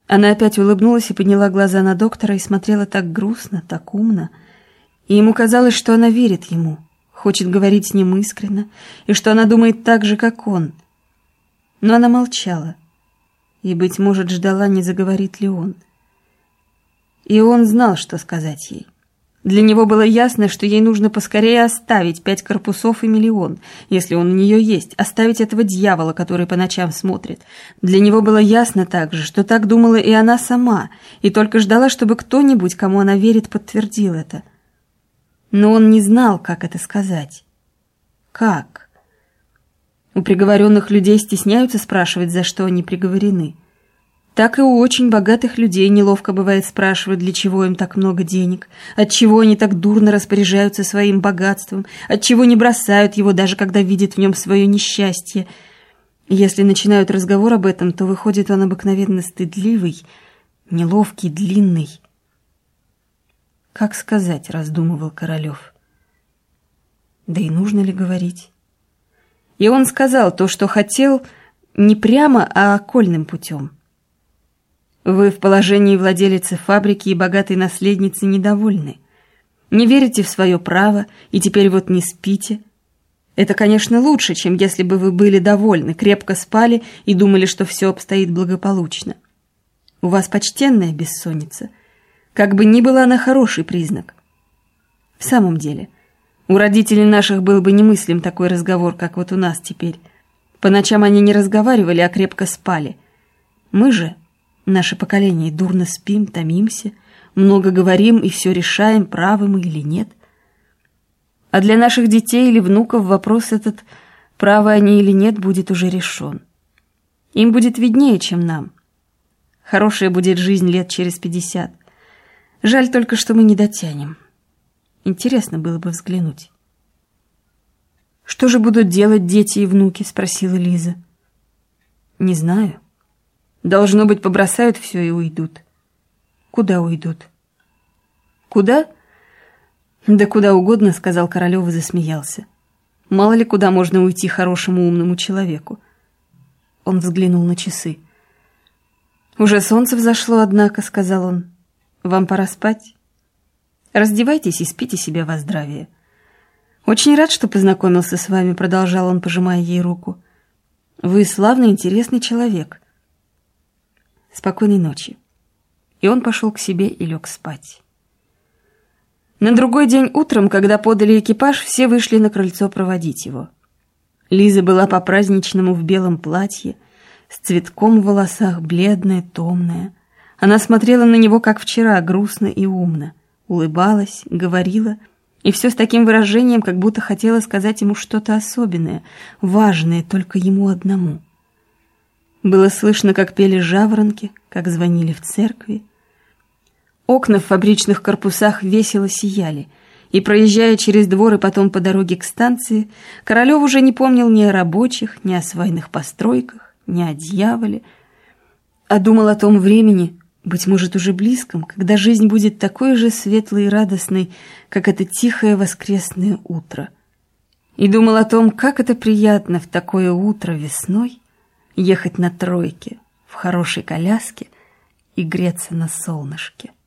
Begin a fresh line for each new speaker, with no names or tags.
Она опять улыбнулась и подняла глаза на доктора и смотрела так грустно, так умно. И ему казалось, что она верит ему, хочет говорить с ним искренно, и что она думает так же, как он. Но она молчала и, быть может, ждала, не заговорит ли он. И он знал, что сказать ей. Для него было ясно, что ей нужно поскорее оставить 5 корпусов и 1 000 000, если он у нее есть, оставить этого дьявола, который по ночам смотрит. Для него было ясно также, что так думала и она сама, и только ждала, чтобы кто-нибудь, кому она верит, подтвердил это. Но он не знал, как это сказать. Как? У приговоренных людей стесняются спрашивать, за что они приговорены. Так и у очень богатых людей неловко бывает спрашивать, для чего им так много денег, отчего они так дурно распоряжаются своим богатством, отчего не бросают его, даже когда видят в нем свое несчастье. Если начинают разговор об этом, то выходит он обыкновенно стыдливый, неловкий, длинный. «Как сказать?» — раздумывал Королев. Да и нужно ли говорить? И он сказал то, что хотел, не прямо, а окольным путем. Вы в положении владелицы фабрики и богатой наследницы недовольны. Не верите в свое право и теперь вот не спите. Это, конечно, лучше, чем если бы вы были довольны, крепко спали и думали, что все обстоит благополучно. У вас почтенная бессонница. Как бы ни была она хороший признак. В самом деле, у родителей наших был бы немыслим такой разговор, как вот у нас теперь. По ночам они не разговаривали, а крепко спали. Мы же... Наше поколение дурно спим, томимся, много говорим и все решаем, правы мы или нет. А для наших детей или внуков вопрос этот, правы они или нет, будет уже решен. Им будет виднее, чем нам. Хорошая будет жизнь лет через 50. Жаль только, что мы не дотянем. Интересно было бы взглянуть. «Что же будут делать дети и внуки?» — спросила Лиза. «Не знаю. Должно быть, побросают все и уйдут». «Куда уйдут?» «Куда?» «Да куда угодно», — сказал Королев и засмеялся. «Мало ли куда можно уйти хорошему умному человеку». Он взглянул на часы. «Уже солнце взошло, однако», — сказал он. «Вам пора спать. Раздевайтесь и спите себе во здравие». «Очень рад, что познакомился с вами», — продолжал он, пожимая ей руку. «Вы славный, интересный человек». «Спокойной ночи». И он пошел к себе и лег спать. На другой день утром, когда подали экипаж, все вышли на крыльцо проводить его. Лиза была по-праздничному в белом платье, с цветком в волосах, бледная, томная. Она смотрела на него, как вчера, грустно и умно, улыбалась, говорила, и все с таким выражением, как будто хотела сказать ему что-то особенное, важное только ему одному. Было слышно, как пели жаворонки, как звонили в церкви. Окна в фабричных корпусах весело сияли, и, проезжая через двор и потом по дороге к станции, Королев уже не помнил ни о рабочих, ни о свайных постройках, ни о дьяволе, а думал о том времени, быть может, уже близком, когда жизнь будет такой же светлой и радостной, как это тихое воскресное утро. И думал о том, как это приятно в такое утро весной ехать на тройке, в хорошей коляске и греться на солнышке.